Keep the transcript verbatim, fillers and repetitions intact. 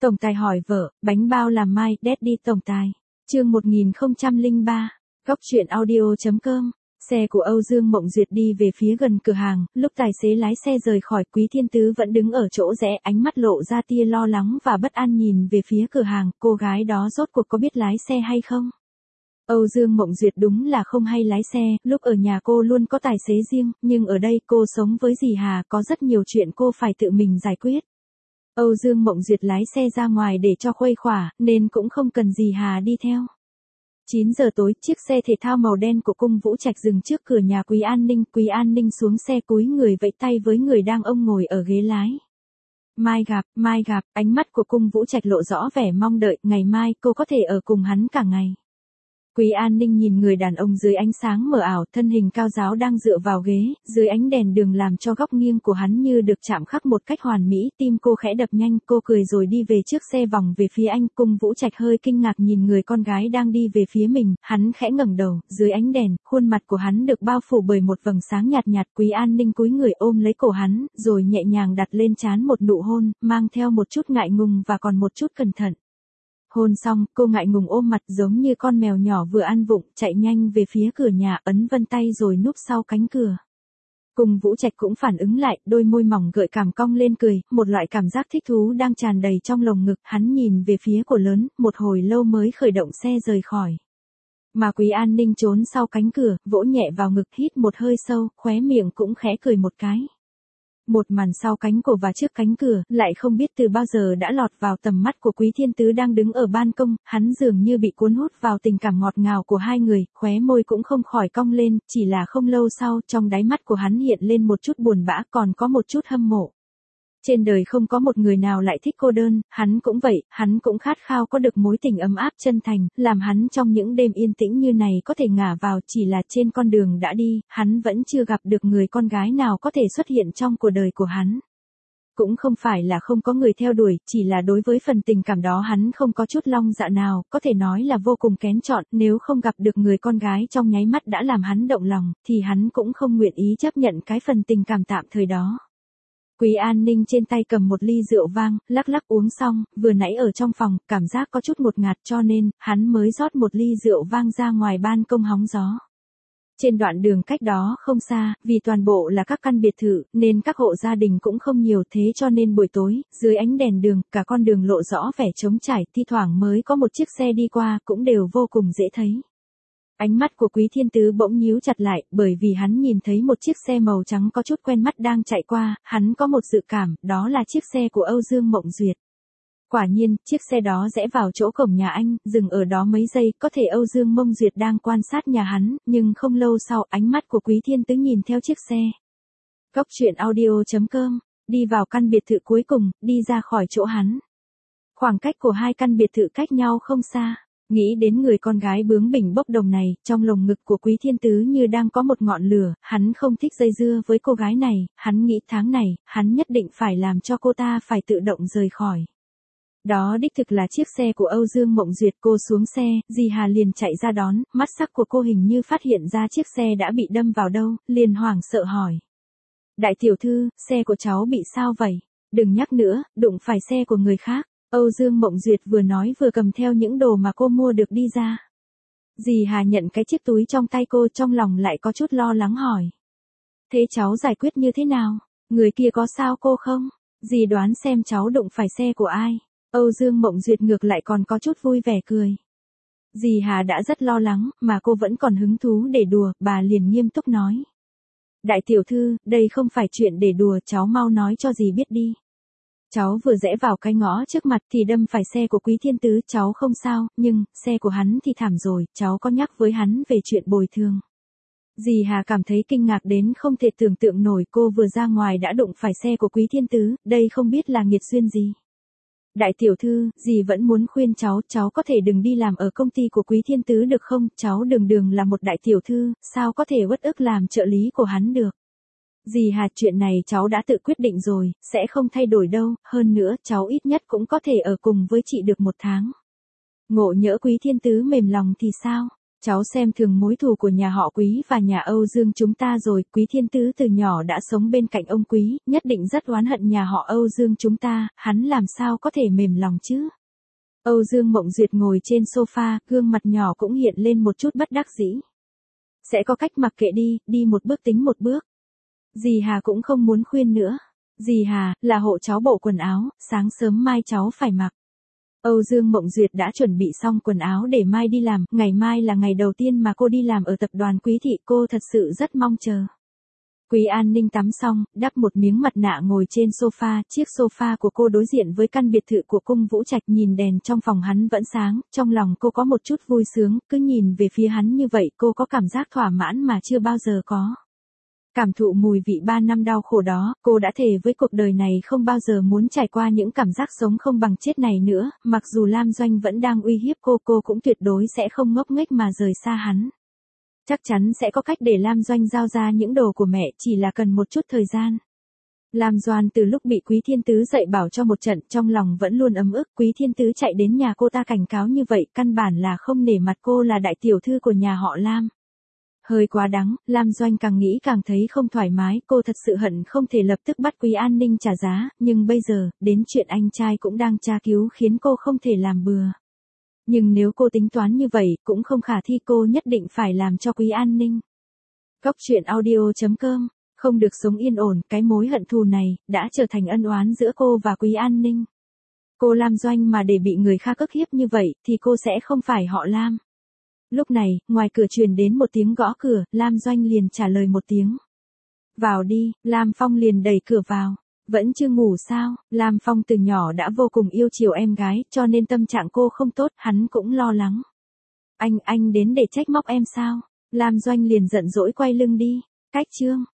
Tổng tài hỏi vợ, bánh bao làm mai, Daddy tổng tài. Chương một nghìn không trăm lẻ ba. Góc truyện audio chấm com. Xe của Âu Dương Mộng Duyệt đi về phía gần cửa hàng, lúc tài xế lái xe rời khỏi, Quý Thiên Tứ vẫn đứng ở chỗ rẽ, ánh mắt lộ ra tia lo lắng và bất an nhìn về phía cửa hàng, cô gái đó rốt cuộc có biết lái xe hay không? Âu Dương Mộng Duyệt đúng là không hay lái xe, lúc ở nhà cô luôn có tài xế riêng, nhưng ở đây cô sống với dì Hà, có rất nhiều chuyện cô phải tự mình giải quyết. Âu Dương Mộng Duyệt lái xe ra ngoài để cho khuây khỏa, nên cũng không cần dì Hà đi theo. chín giờ tối, chiếc xe thể thao màu đen của Cung Vũ Trạch dừng trước cửa nhà Quý An Ninh. Quý An Ninh xuống xe cúi người vẫy tay với người đang ông ngồi ở ghế lái. Mai gặp, mai gặp, ánh mắt của Cung Vũ Trạch lộ rõ vẻ mong đợi, ngày mai cô có thể ở cùng hắn cả ngày. Quý An Ninh nhìn người đàn ông dưới ánh sáng mờ ảo, thân hình cao ráo đang dựa vào ghế, dưới ánh đèn đường làm cho góc nghiêng của hắn như được chạm khắc một cách hoàn mỹ, tim cô khẽ đập nhanh, cô cười rồi đi về trước xe vòng về phía anh. Cung Vũ Trạch hơi kinh ngạc nhìn người con gái đang đi về phía mình, hắn khẽ ngẩng đầu, dưới ánh đèn, khuôn mặt của hắn được bao phủ bởi một vầng sáng nhạt nhạt. Quý An Ninh cúi người ôm lấy cổ hắn, rồi nhẹ nhàng đặt lên trán một nụ hôn, mang theo một chút ngại ngùng và còn một chút cẩn thận. Hôn xong, cô ngại ngùng ôm mặt giống như con mèo nhỏ vừa ăn vụng, chạy nhanh về phía cửa nhà, ấn vân tay rồi núp sau cánh cửa. Cung Vũ Trạch cũng phản ứng lại, đôi môi mỏng gợi cảm cong lên cười, một loại cảm giác thích thú đang tràn đầy trong lồng ngực, hắn nhìn về phía cổ lớn, một hồi lâu mới khởi động xe rời khỏi. Mà Quý An Ninh trốn sau cánh cửa, vỗ nhẹ vào ngực, hít một hơi sâu, khóe miệng cũng khẽ cười một cái. Một màn sau cánh cổ và trước cánh cửa, lại không biết từ bao giờ đã lọt vào tầm mắt của Quý Thiên Tứ đang đứng ở ban công, hắn dường như bị cuốn hút vào tình cảm ngọt ngào của hai người, khóe môi cũng không khỏi cong lên, chỉ là không lâu sau, trong đáy mắt của hắn hiện lên một chút buồn bã, còn có một chút hâm mộ. Trên đời không có một người nào lại thích cô đơn, hắn cũng vậy, hắn cũng khát khao có được mối tình ấm áp chân thành, làm hắn trong những đêm yên tĩnh như này có thể ngả vào, chỉ là trên con đường đã đi, hắn vẫn chưa gặp được người con gái nào có thể xuất hiện trong cuộc đời của hắn. Cũng không phải là không có người theo đuổi, chỉ là đối với phần tình cảm đó hắn không có chút long dạ nào, có thể nói là vô cùng kén chọn, nếu không gặp được người con gái trong nháy mắt đã làm hắn động lòng, thì hắn cũng không nguyện ý chấp nhận cái phần tình cảm tạm thời đó. Quý An Ninh trên tay cầm một ly rượu vang, lắc lắc uống xong, vừa nãy ở trong phòng, cảm giác có chút ngột ngạt cho nên, hắn mới rót một ly rượu vang ra ngoài ban công hóng gió. Trên đoạn đường cách đó không xa, vì toàn bộ là các căn biệt thự, nên các hộ gia đình cũng không nhiều, thế cho nên buổi tối, dưới ánh đèn đường, cả con đường lộ rõ vẻ trống trải, thi thoảng mới có một chiếc xe đi qua, cũng đều vô cùng dễ thấy. Ánh mắt của Quý Thiên Tứ bỗng nhíu chặt lại, bởi vì hắn nhìn thấy một chiếc xe màu trắng có chút quen mắt đang chạy qua, hắn có một dự cảm, đó là chiếc xe của Âu Dương Mộng Duyệt. Quả nhiên, chiếc xe đó rẽ vào chỗ cổng nhà anh, dừng ở đó mấy giây, có thể Âu Dương Mộng Duyệt đang quan sát nhà hắn, nhưng không lâu sau, ánh mắt của Quý Thiên Tứ nhìn theo chiếc xe. Góc truyện audio chấm com, đi vào căn biệt thự cuối cùng, đi ra khỏi chỗ hắn. Khoảng cách của hai căn biệt thự cách nhau không xa. Nghĩ đến người con gái bướng bỉnh bốc đồng này, trong lồng ngực của Quý Thiên Tứ như đang có một ngọn lửa, hắn không thích dây dưa với cô gái này, hắn nghĩ tháng này, hắn nhất định phải làm cho cô ta phải tự động rời khỏi. Đó đích thực là chiếc xe của Âu Dương Mộng Duyệt. Cô xuống xe, dì Hà liền chạy ra đón, mắt sắc của cô hình như phát hiện ra chiếc xe đã bị đâm vào đâu, liền hoảng sợ hỏi. Đại tiểu thư, xe của cháu bị sao vậy? Đừng nhắc nữa, đụng phải xe của người khác. Âu Dương Mộng Duyệt vừa nói vừa cầm theo những đồ mà cô mua được đi ra. Dì Hà nhận cái chiếc túi trong tay cô, trong lòng lại có chút lo lắng hỏi. Thế cháu giải quyết như thế nào? Người kia có sao cô không? Dì đoán xem cháu đụng phải xe của ai? Âu Dương Mộng Duyệt ngược lại còn có chút vui vẻ cười. Dì Hà đã rất lo lắng, mà cô vẫn còn hứng thú để đùa, bà liền nghiêm túc nói. Đại tiểu thư, đây không phải chuyện để đùa, cháu mau nói cho dì biết đi. Cháu vừa rẽ vào cái ngõ trước mặt thì đâm phải xe của Quý Thiên Tứ, cháu không sao, nhưng, xe của hắn thì thảm rồi, cháu có nhắc với hắn về chuyện bồi thường. Dì Hà cảm thấy kinh ngạc đến không thể tưởng tượng nổi, cô vừa ra ngoài đã đụng phải xe của Quý Thiên Tứ, đây không biết là nghiệt duyên gì. Đại tiểu thư, dì vẫn muốn khuyên cháu, cháu có thể đừng đi làm ở công ty của Quý Thiên Tứ được không, cháu đường đường là một đại tiểu thư, sao có thể uất ức làm trợ lý của hắn được. Dì Hà, chuyện này cháu đã tự quyết định rồi, sẽ không thay đổi đâu, hơn nữa, cháu ít nhất cũng có thể ở cùng với chị được một tháng. Ngộ nhỡ Quý Thiên Tứ mềm lòng thì sao? Cháu xem thường mối thù của nhà họ Quý và nhà Âu Dương chúng ta rồi, Quý Thiên Tứ từ nhỏ đã sống bên cạnh ông Quý, nhất định rất oán hận nhà họ Âu Dương chúng ta, hắn làm sao có thể mềm lòng chứ? Âu Dương Mộng Duyệt ngồi trên sofa, gương mặt nhỏ cũng hiện lên một chút bất đắc dĩ. Sẽ có cách, mặc kệ đi, đi một bước tính một bước. Dì Hà cũng không muốn khuyên nữa. Dì Hà, là hộ cháu bộ quần áo, sáng sớm mai cháu phải mặc. Âu Dương Mộng Duyệt đã chuẩn bị xong quần áo để mai đi làm, ngày mai là ngày đầu tiên mà cô đi làm ở tập đoàn Quý Thị, cô thật sự rất mong chờ. Quý An Ninh tắm xong, đắp một miếng mặt nạ ngồi trên sofa, chiếc sofa của cô đối diện với căn biệt thự của cung Vũ Trạch, nhìn đèn trong phòng hắn vẫn sáng, trong lòng cô có một chút vui sướng, cứ nhìn về phía hắn như vậy cô có cảm giác thỏa mãn mà chưa bao giờ có. Cảm thụ mùi vị ba năm đau khổ đó, cô đã thề với cuộc đời này không bao giờ muốn trải qua những cảm giác sống không bằng chết này nữa, mặc dù Lam Doanh vẫn đang uy hiếp cô, cô cũng tuyệt đối sẽ không ngốc nghếch mà rời xa hắn. Chắc chắn sẽ có cách để Lam Doanh giao ra những đồ của mẹ, chỉ là cần một chút thời gian. Lam Doan từ lúc bị Quý Thiên Tứ dạy bảo cho một trận, trong lòng vẫn luôn ấm ức, Quý Thiên Tứ chạy đến nhà cô ta cảnh cáo như vậy, căn bản là không nể mặt cô là đại tiểu thư của nhà họ Lam. Hơi quá đắng, Lam Doanh càng nghĩ càng thấy không thoải mái, cô thật sự hận không thể lập tức bắt Quý An Ninh trả giá, nhưng bây giờ, đến chuyện anh trai cũng đang tra cứu khiến cô không thể làm bừa. Nhưng nếu cô tính toán như vậy, cũng không khả thi, cô nhất định phải làm cho Quý An Ninh. Góc truyện audio chấm com, không được sống yên ổn, cái mối hận thù này, đã trở thành ân oán giữa cô và Quý An Ninh. Cô Lam Doanh mà để bị người khác ức hiếp như vậy, thì cô sẽ không phải họ Lam. Lúc này, ngoài cửa truyền đến một tiếng gõ cửa, Lam Doanh liền trả lời một tiếng. Vào đi, Lam Phong liền đẩy cửa vào. Vẫn chưa ngủ sao? Lam Phong từ nhỏ đã vô cùng yêu chiều em gái, cho nên tâm trạng cô không tốt, hắn cũng lo lắng. Anh, anh đến để trách móc em sao? Lam Doanh liền giận dỗi quay lưng đi. Cách chương.